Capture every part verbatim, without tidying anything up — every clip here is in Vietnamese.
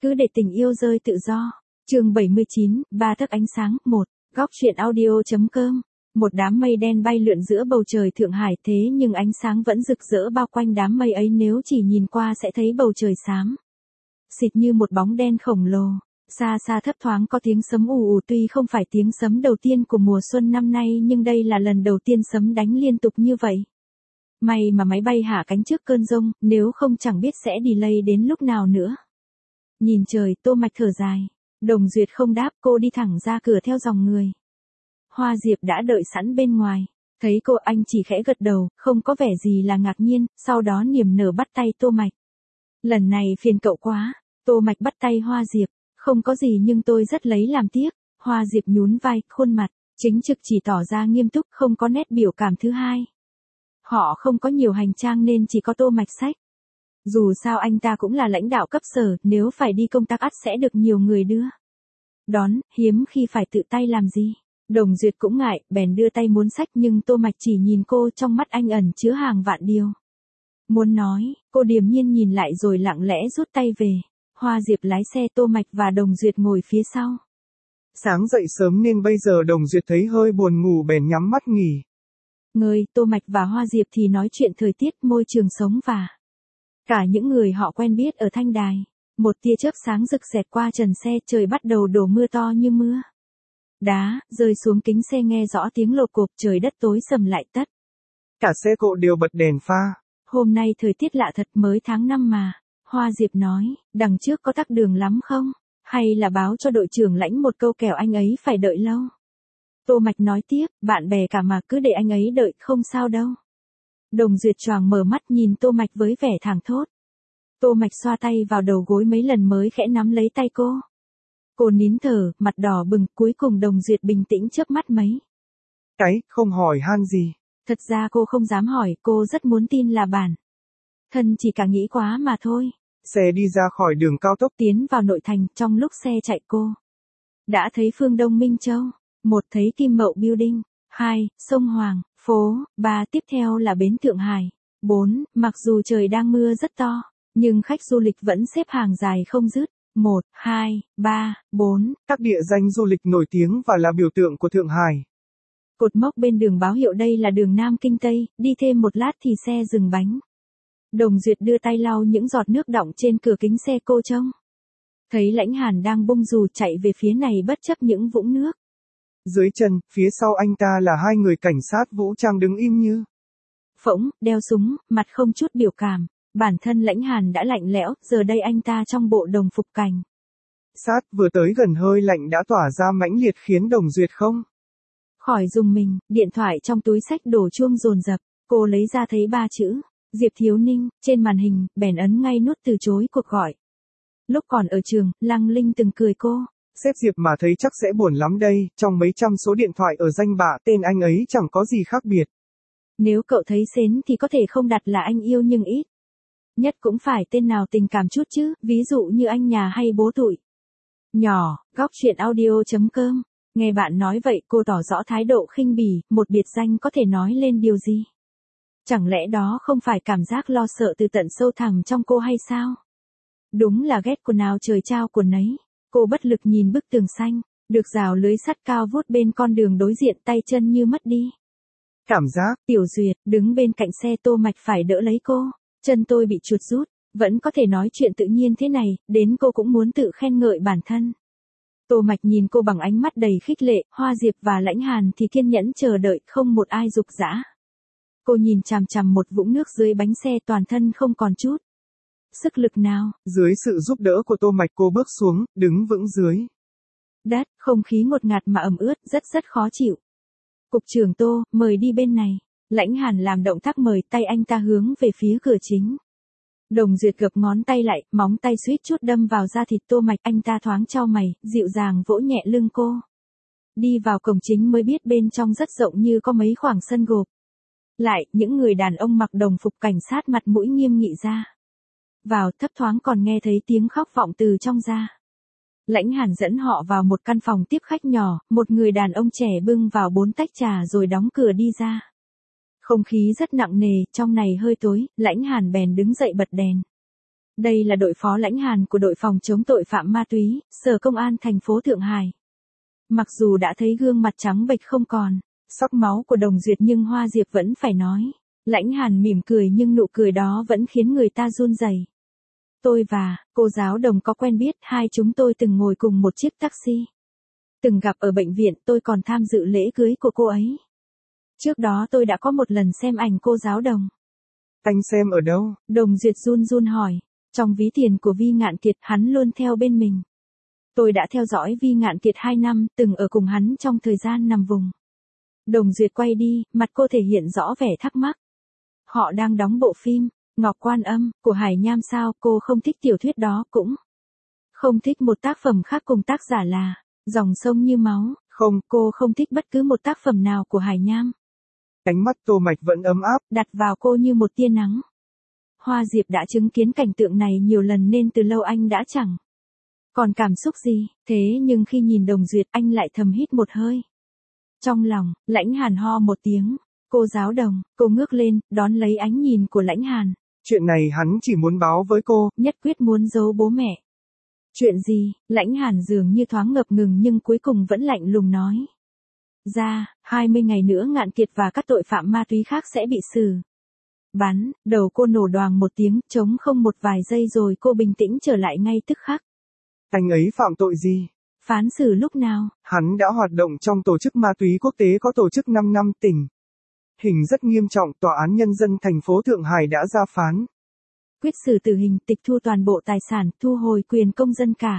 Cứ để tình yêu rơi tự do. Chương bảy mươi chín, ba tấc ánh sáng, một. Góc truyện audio.com. Một đám mây đen bay lượn giữa bầu trời Thượng Hải, thế nhưng ánh sáng vẫn rực rỡ bao quanh đám mây ấy, nếu chỉ nhìn qua sẽ thấy bầu trời xám xịt như một bóng đen khổng lồ. Xa xa thấp thoáng có tiếng sấm ù ù, tuy không phải tiếng sấm đầu tiên của mùa xuân năm nay nhưng đây là lần đầu tiên sấm đánh liên tục như vậy. May mà máy bay hạ cánh trước cơn giông, nếu không chẳng biết sẽ delay đến lúc nào nữa. Nhìn trời, Tô Mạch thở dài. Đồng Duyệt không đáp, cô đi thẳng ra cửa theo dòng người. Hoa Diệp đã đợi sẵn bên ngoài. Thấy cô, anh chỉ khẽ gật đầu, không có vẻ gì là ngạc nhiên, sau đó niềm nở bắt tay Tô Mạch. Lần này phiền cậu quá. Tô Mạch bắt tay Hoa Diệp. Không có gì nhưng tôi rất lấy làm tiếc. Hoa Diệp nhún vai, khuôn mặt chính trực chỉ tỏ ra nghiêm túc, không có nét biểu cảm thứ hai. Họ không có nhiều hành trang nên chỉ có Tô Mạch xách. Dù sao anh ta cũng là lãnh đạo cấp sở, nếu phải đi công tác ắt sẽ được nhiều người đưa đón, hiếm khi phải tự tay làm gì. Đồng Duyệt cũng ngại, bèn đưa tay muốn xách nhưng Tô Mạch chỉ nhìn cô, trong mắt anh ẩn chứa hàng vạn điều muốn nói. Cô điềm nhiên nhìn lại rồi lặng lẽ rút tay về. Hoa Diệp lái xe, Tô Mạch và Đồng Duyệt ngồi phía sau. Sáng dậy sớm nên bây giờ Đồng Duyệt thấy hơi buồn ngủ bèn nhắm mắt nghỉ ngơi. Tô Mạch và Hoa Diệp thì nói chuyện thời tiết, môi trường sống và cả những người họ quen biết ở Thanh Đài. Một tia chớp sáng rực xẹt qua trần xe, trời bắt đầu đổ mưa to như mưa đá, rơi xuống kính xe nghe rõ tiếng lộp cộp, trời đất tối sầm lại tất. Cả xe cộ đều bật đèn pha. Hôm nay thời tiết lạ thật, mới tháng năm mà. Hoa Diệp nói, đằng trước có tắc đường lắm không? Hay là báo cho đội trưởng lãnh một câu kẻo anh ấy phải đợi lâu? Tô Mạch nói tiếp, bạn bè cả mà, cứ để anh ấy đợi, không sao đâu. Đồng Duyệt choàng mở mắt nhìn Tô Mạch với vẻ thảng thốt. Tô Mạch xoa tay vào đầu gối mấy lần mới khẽ nắm lấy tay cô. Cô nín thở, mặt đỏ bừng, cuối cùng Đồng Duyệt bình tĩnh chớp mắt mấy cái, không hỏi han gì. Thật ra cô không dám hỏi, cô rất muốn tin là bản thân chỉ cả nghĩ quá mà thôi. Xe đi ra khỏi đường cao tốc tiến vào nội thành, trong lúc xe chạy cô đã thấy Phương Đông Minh Châu. Một, thấy Kim Mậu Building. Hai, sông Hoàng, phố. Ba, tiếp theo là bến Thượng Hải. Bốn, mặc dù trời đang mưa rất to, nhưng khách du lịch vẫn xếp hàng dài không dứt. Một, hai, ba, bốn. Các địa danh du lịch nổi tiếng và là biểu tượng của Thượng Hải. Cột mốc bên đường báo hiệu đây là đường Nam Kinh Tây, đi thêm một lát thì xe dừng bánh. Đồng Duyệt đưa tay lau những giọt nước đọng trên cửa kính xe, cô trông thấy Lãnh Hàn đang bung dù chạy về phía này bất chấp những vũng nước. Dưới chân, phía sau anh ta là hai người cảnh sát vũ trang đứng im như phỗng, đeo súng, mặt không chút biểu cảm. Bản thân Lãnh Hàn đã lạnh lẽo, giờ đây anh ta trong bộ đồng phục cảnh sát, vừa tới gần hơi lạnh đã tỏa ra mãnh liệt khiến Đồng Duyệt không khỏi dùng mình. Điện thoại trong túi xách đổ chuông dồn dập, cô lấy ra thấy ba chữ Diệp Thiếu Ninh trên màn hình, bèn ấn ngay nút từ chối cuộc gọi. Lúc còn ở trường, Lăng Linh từng cười cô. Sếp Diệp mà thấy chắc sẽ buồn lắm đây, trong mấy trăm số điện thoại ở danh bạ, tên anh ấy chẳng có gì khác biệt. Nếu cậu thấy xến thì có thể không đặt là anh yêu nhưng ít nhất cũng phải tên nào tình cảm chút chứ, ví dụ như anh nhà hay bố tụi nhỏ. Góc truyện audio.com. Nghe bạn nói vậy, cô tỏ rõ thái độ khinh bỉ, một biệt danh có thể nói lên điều gì? Chẳng lẽ đó không phải cảm giác lo sợ từ tận sâu thẳm trong cô hay sao? Đúng là ghét quần nào trời trao quần nấy. Cô bất lực nhìn bức tường xanh, được rào lưới sắt cao vút bên con đường đối diện, tay chân như mất đi cảm giác. Tiểu Duyệt đứng bên cạnh xe, Tô Mạch phải đỡ lấy cô. Chân tôi bị chuột rút, vẫn có thể nói chuyện tự nhiên thế này, đến cô cũng muốn tự khen ngợi bản thân. Tô Mạch nhìn cô bằng ánh mắt đầy khích lệ. Hoa Diệp và Lãnh Hàn thì kiên nhẫn chờ đợi, không một ai dục dã. Cô nhìn chằm chằm một vũng nước dưới bánh xe, toàn thân không còn chút sức lực nào. Dưới sự giúp đỡ của Tô Mạch, cô bước xuống, đứng vững dưới đất, không khí ngột ngạt mà ẩm ướt, rất rất khó chịu. Cục trưởng Tô, mời đi bên này. Lãnh Hàn làm động tác mời, tay anh ta hướng về phía cửa chính. Đồng Duyệt gập ngón tay lại, móng tay suýt chút đâm vào da thịt Tô Mạch, anh ta thoáng chau mày, dịu dàng vỗ nhẹ lưng cô. Đi vào cổng chính mới biết bên trong rất rộng, như có mấy khoảng sân gộp lại, những người đàn ông mặc đồng phục cảnh sát mặt mũi nghiêm nghị ra vào, thấp thoáng còn nghe thấy tiếng khóc vọng từ trong ra. Lãnh Hàn dẫn họ vào một căn phòng tiếp khách nhỏ, một người đàn ông trẻ bưng vào bốn tách trà rồi đóng cửa đi ra. Không khí rất nặng nề, trong này hơi tối, Lãnh Hàn bèn đứng dậy bật đèn. Đây là đội phó lãnh Hàn của đội phòng chống tội phạm ma túy, Sở Công an thành phố Thượng Hải. Mặc dù đã thấy gương mặt trắng bệch không còn sắc máu của Đồng Duyệt nhưng Hoa Diệp vẫn phải nói. Lãnh Hàn mỉm cười nhưng nụ cười đó vẫn khiến người ta run rẩy. Tôi và cô giáo Đồng có quen biết, hai chúng tôi từng ngồi cùng một chiếc taxi. Từng gặp ở bệnh viện, tôi còn tham dự lễ cưới của cô ấy. Trước đó tôi đã có một lần xem ảnh cô giáo Đồng. Anh xem ở đâu? Đồng Duyệt run run hỏi. Trong ví tiền của Vi Ngạn Kiệt, hắn luôn theo bên mình. Tôi đã theo dõi Vi Ngạn Kiệt hai năm, từng ở cùng hắn trong thời gian nằm vùng. Đồng Duyệt quay đi, mặt cô thể hiện rõ vẻ thắc mắc. Họ đang đóng bộ phim Ngọc Quan Âm của Hải Nham sao? Cô không thích tiểu thuyết đó, cũng không thích một tác phẩm khác cùng tác giả là Dòng Sông Như Máu. Không, cô không thích bất cứ một tác phẩm nào của Hải Nham. Ánh mắt Tô Mạch vẫn ấm áp, đặt vào cô như một tia nắng. Hoa Diệp đã chứng kiến cảnh tượng này nhiều lần nên từ lâu anh đã chẳng còn cảm xúc gì, thế nhưng khi nhìn Đồng Duyệt anh lại thầm hít một hơi. Trong lòng, Lãnh Hàn ho một tiếng. Cô giáo Đồng, cô ngước lên, đón lấy ánh nhìn của Lãnh Hàn. Chuyện này hắn chỉ muốn báo với cô, nhất quyết muốn giấu bố mẹ. Chuyện gì? Lãnh Hàn dường như thoáng ngập ngừng nhưng cuối cùng vẫn lạnh lùng nói. Ra, hai mươi ngày nữa Ngạn Kiệt và các tội phạm ma túy khác sẽ bị xử bắn. Đầu cô nổ đoàng một tiếng, trống không một vài giây rồi cô bình tĩnh trở lại ngay tức khắc. Anh ấy phạm tội gì? Phán xử lúc nào? Hắn đã hoạt động trong tổ chức ma túy quốc tế có tổ chức năm năm, tỉnh hình rất nghiêm trọng, Tòa án Nhân dân thành phố Thượng Hải đã ra phán quyết xử tử hình, tịch thu toàn bộ tài sản, thu hồi quyền công dân cả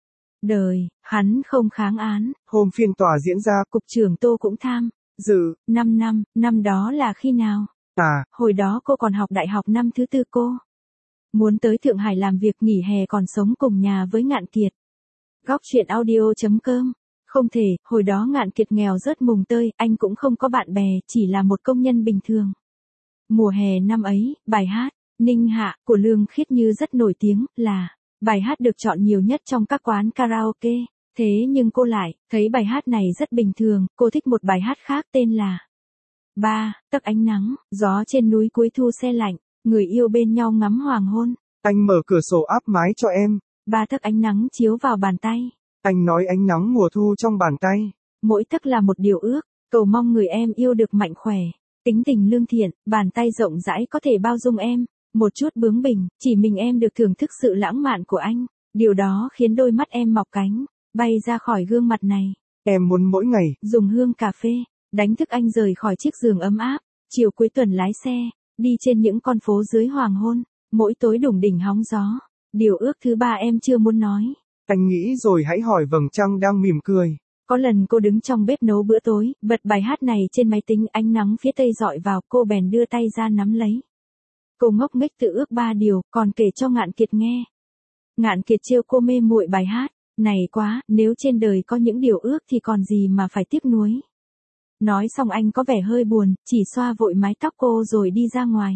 đời. Hắn không kháng án. Hôm phiên tòa diễn ra, cục trưởng Tô cũng tham dự. năm năm, năm đó là khi nào? À, hồi đó cô còn học đại học năm thứ tư, cô muốn tới Thượng Hải làm việc, nghỉ hè còn sống cùng nhà với Ngạn Kiệt. Góc truyện audio chấm com. Không thể, hồi đó Ngạn Kiệt nghèo rớt mùng tơi, anh cũng không có bạn bè, chỉ là một công nhân bình thường. Mùa hè năm ấy, bài hát Ninh Hạ của Lương Khiết Như rất nổi tiếng, là bài hát được chọn nhiều nhất trong các quán karaoke. Thế nhưng cô lại thấy bài hát này rất bình thường, cô thích một bài hát khác tên là Ba tấc ánh nắng, gió trên núi cuối thu se lạnh, người yêu bên nhau ngắm hoàng hôn. Anh mở cửa sổ áp mái cho em. Ba tấc ánh nắng chiếu vào bàn tay. Anh nói ánh nắng mùa thu trong bàn tay. Mỗi tấc là một điều ước, cầu mong người em yêu được mạnh khỏe, tính tình lương thiện, bàn tay rộng rãi có thể bao dung em, một chút bướng bỉnh, chỉ mình em được thưởng thức sự lãng mạn của anh. Điều đó khiến đôi mắt em mọc cánh, bay ra khỏi gương mặt này. Em muốn mỗi ngày dùng hương cà phê đánh thức anh rời khỏi chiếc giường ấm áp, chiều cuối tuần lái xe đi trên những con phố dưới hoàng hôn, mỗi tối đủng đỉnh hóng gió. Điều ước thứ ba em chưa muốn nói. Anh nghĩ rồi hãy hỏi vầng trăng đang mỉm cười. Có lần cô đứng trong bếp nấu bữa tối, bật bài hát này trên máy tính, ánh nắng phía tây dọi vào, cô bèn đưa tay ra nắm lấy. Cô ngốc nghếch tự ước ba điều, còn kể cho Ngạn Kiệt nghe. Ngạn Kiệt trêu cô mê muội bài hát này quá, nếu trên đời có những điều ước thì còn gì mà phải tiếc nuối. Nói xong anh có vẻ hơi buồn, chỉ xoa vội mái tóc cô rồi đi ra ngoài.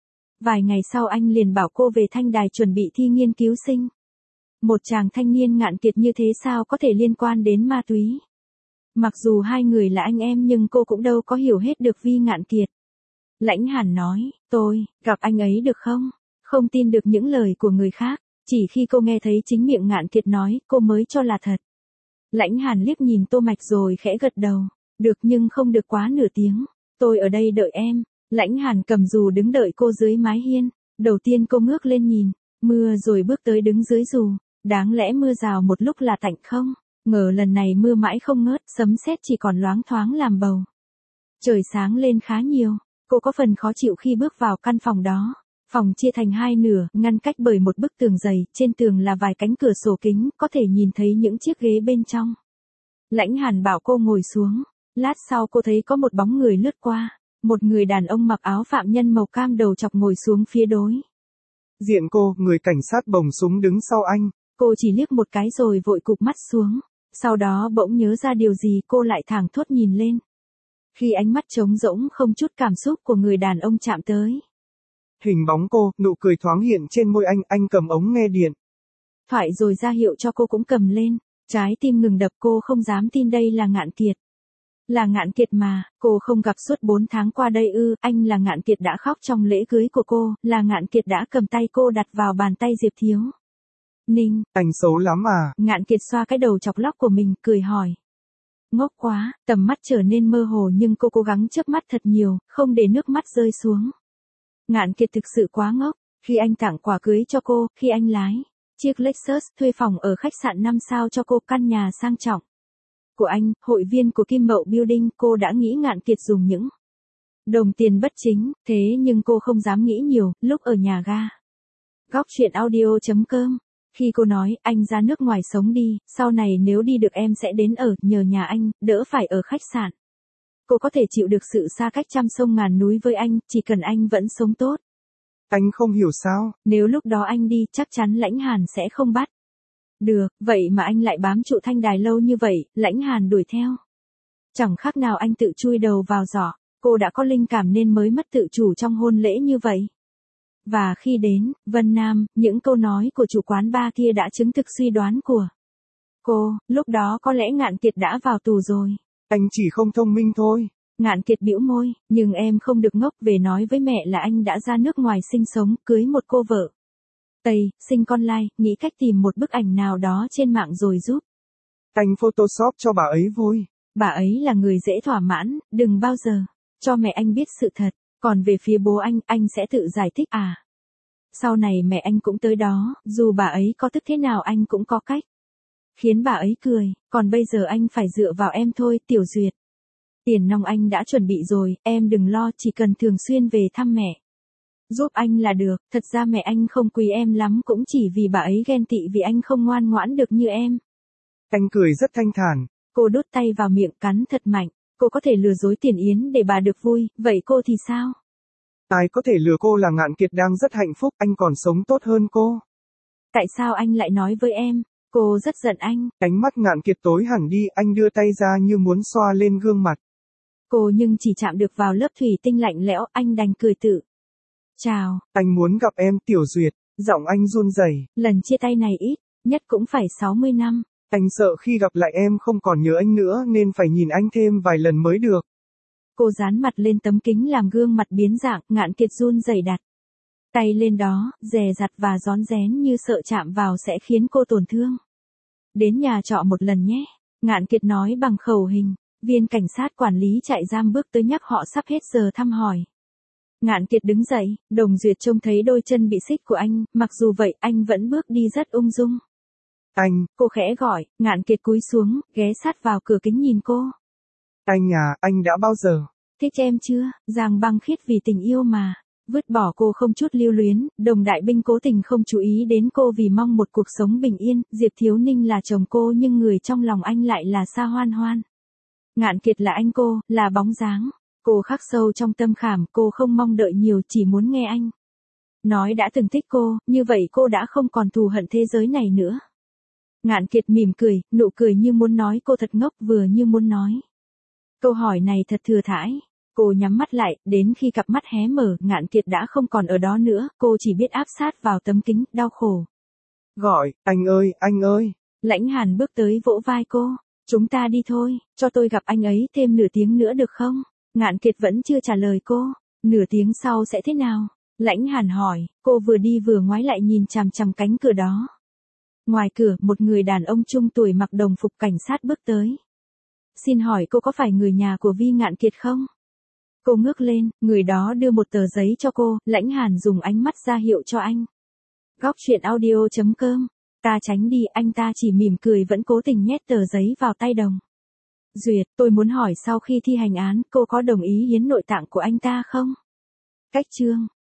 Vài ngày sau anh liền bảo cô về Thanh Đài chuẩn bị thi nghiên cứu sinh. Một chàng thanh niên Ngạn Kiệt như thế sao có thể liên quan đến ma túy? Mặc dù hai người là anh em nhưng cô cũng đâu có hiểu hết được Vi Ngạn Kiệt. Lãnh Hàn nói, tôi, gặp anh ấy được không? Không tin được những lời của người khác, chỉ khi cô nghe thấy chính miệng Ngạn Kiệt nói, cô mới cho là thật. Lãnh Hàn liếc nhìn Tô Mạch rồi khẽ gật đầu, được nhưng không được quá nửa tiếng, tôi ở đây đợi em. Lãnh Hàn cầm dù đứng đợi cô dưới mái hiên, đầu tiên cô ngước lên nhìn, mưa rồi bước tới đứng dưới dù, đáng lẽ mưa rào một lúc là tạnh không, ngờ lần này mưa mãi không ngớt, sấm sét chỉ còn loáng thoáng làm bầu. Trời sáng lên khá nhiều, cô có phần khó chịu khi bước vào căn phòng đó. Phòng chia thành hai nửa, ngăn cách bởi một bức tường dày, trên tường là vài cánh cửa sổ kính, có thể nhìn thấy những chiếc ghế bên trong. Lãnh Hàn bảo cô ngồi xuống, lát sau cô thấy có một bóng người lướt qua, một người đàn ông mặc áo phạm nhân màu cam đầu chọc ngồi xuống phía đối diện cô, người cảnh sát bồng súng đứng sau anh. Cô chỉ liếc một cái rồi vội cụp mắt xuống, sau đó bỗng nhớ ra điều gì cô lại thảng thốt nhìn lên. Khi ánh mắt trống rỗng không chút cảm xúc của người đàn ông chạm tới hình bóng cô, nụ cười thoáng hiện trên môi anh, anh cầm ống nghe điện thoại rồi ra hiệu cho cô cũng cầm lên. Trái tim ngừng đập, cô không dám tin đây là Ngạn Kiệt. Là Ngạn Kiệt mà, cô không gặp suốt bốn tháng qua đây ư, anh là Ngạn Kiệt đã khóc trong lễ cưới của cô, là Ngạn Kiệt đã cầm tay cô đặt vào bàn tay Diệp Thiếu. Ninh, anh xấu lắm à? Ngạn Kiệt xoa cái đầu chọc lóc của mình, cười hỏi. Ngốc quá, tầm mắt trở nên mơ hồ nhưng cô cố gắng chớp mắt thật nhiều, không để nước mắt rơi xuống. Ngạn Kiệt thực sự quá ngốc, khi anh tặng quà cưới cho cô, khi anh lái chiếc Lexus thuê phòng ở khách sạn năm sao cho cô, căn nhà sang trọng của anh, hội viên của Kim Mậu Building, cô đã nghĩ Ngạn Kiệt dùng những đồng tiền bất chính, thế nhưng cô không dám nghĩ nhiều, lúc ở nhà ga. Góc truyện audio chấm com. Khi cô nói, anh ra nước ngoài sống đi, sau này nếu đi được em sẽ đến ở, nhờ nhà anh, đỡ phải ở khách sạn. Cô có thể chịu được sự xa cách trăm sông ngàn núi với anh, chỉ cần anh vẫn sống tốt. Anh không hiểu sao? Nếu lúc đó anh đi, chắc chắn Lãnh Hàn sẽ không bắt được, vậy mà anh lại bám trụ Thanh Đài lâu như vậy, Lãnh Hàn đuổi theo. Chẳng khác nào anh tự chui đầu vào giỏ, cô đã có linh cảm nên mới mất tự chủ trong hôn lễ như vậy. Và khi đến Vân Nam, những câu nói của chủ quán bar kia đã chứng thực suy đoán của cô, lúc đó có lẽ Ngạn Kiệt đã vào tù rồi. Anh chỉ không thông minh thôi. Ngạn Kiệt bĩu môi, nhưng em không được ngốc, về nói với mẹ là anh đã ra nước ngoài sinh sống, cưới một cô vợ Tây, sinh con lai, nghĩ cách tìm một bức ảnh nào đó trên mạng rồi giúp anh Photoshop cho bà ấy vui. Bà ấy là người dễ thỏa mãn, đừng bao giờ cho mẹ anh biết sự thật, còn về phía bố anh, anh sẽ tự giải thích à. Sau này mẹ anh cũng tới đó, dù bà ấy có tức thế nào anh cũng có cách khiến bà ấy cười, còn bây giờ anh phải dựa vào em thôi, Tiểu Duyệt. Tiền nong anh đã chuẩn bị rồi, em đừng lo, chỉ cần thường xuyên về thăm mẹ giúp anh là được, thật ra mẹ anh không quý em lắm cũng chỉ vì bà ấy ghen tị vì anh không ngoan ngoãn được như em. Anh cười rất thanh thản. Cô đút tay vào miệng cắn thật mạnh, cô có thể lừa dối Tiền Yến để bà được vui, vậy cô thì sao? Ai có thể lừa cô là Ngạn Kiệt đang rất hạnh phúc, anh còn sống tốt hơn cô. Tại sao anh lại nói với em? Cô rất giận anh. Ánh mắt Ngạn Kiệt tối hẳn đi, anh đưa tay ra như muốn xoa lên gương mặt cô nhưng chỉ chạm được vào lớp thủy tinh lạnh lẽo, anh đành cười tự chào. Anh muốn gặp em, Tiểu Duyệt. Giọng anh run rẩy. Lần chia tay này ít nhất cũng phải sáu mươi năm. Anh sợ khi gặp lại em không còn nhớ anh nữa nên phải nhìn anh thêm vài lần mới được. Cô dán mặt lên tấm kính làm gương mặt biến dạng, Ngạn Kiệt run rẩy đặt tay lên đó, dè dặt và rón rén như sợ chạm vào sẽ khiến cô tổn thương. Đến nhà trọ một lần nhé, Ngạn Kiệt nói bằng khẩu hình. Viên cảnh sát quản lý trại giam bước tới nhắc họ sắp hết giờ thăm hỏi. Ngạn Kiệt đứng dậy, Đồng Duyệt trông thấy đôi chân bị xích của anh, mặc dù vậy anh vẫn bước đi rất ung dung. Anh, cô khẽ gọi, Ngạn Kiệt cúi xuống, ghé sát vào cửa kính nhìn cô. Anh à, anh đã bao giờ thích em chưa? Giang băng khiết vì tình yêu mà. Vứt bỏ cô không chút lưu luyến, Đồng Đại Binh cố tình không chú ý đến cô vì mong một cuộc sống bình yên, Diệp Thiếu Ninh là chồng cô nhưng người trong lòng anh lại là Sa Hoan Hoan. Ngạn Kiệt là anh cô, là bóng dáng. Cô khắc sâu trong tâm khảm, cô không mong đợi nhiều, chỉ muốn nghe anh nói đã từng thích cô, như vậy cô đã không còn thù hận thế giới này nữa. Ngạn Kiệt mỉm cười, nụ cười như muốn nói cô thật ngốc vừa như muốn nói. Câu hỏi này thật thừa thãi. Cô nhắm mắt lại, đến khi cặp mắt hé mở, Ngạn Kiệt đã không còn ở đó nữa, cô chỉ biết áp sát vào tấm kính, đau khổ. Gọi, anh ơi, anh ơi. Lãnh Hàn bước tới vỗ vai cô. Chúng ta đi thôi, cho tôi gặp anh ấy thêm nửa tiếng nữa được không? Ngạn Kiệt vẫn chưa trả lời cô. Nửa tiếng sau sẽ thế nào? Lãnh Hàn hỏi, cô vừa đi vừa ngoái lại nhìn chằm chằm cánh cửa đó. Ngoài cửa, một người đàn ông trung tuổi mặc đồng phục cảnh sát bước tới. Xin hỏi cô có phải người nhà của Vi Ngạn Kiệt không? Cô ngước lên, người đó đưa một tờ giấy cho cô, Lãnh Hàn dùng ánh mắt ra hiệu cho anh. Góc truyện audio chấm com. Ta tránh đi, anh ta chỉ mỉm cười vẫn cố tình nhét tờ giấy vào tay Đồng Duyệt. Tôi muốn hỏi sau khi thi hành án, cô có đồng ý hiến nội tạng của anh ta không? Cách chương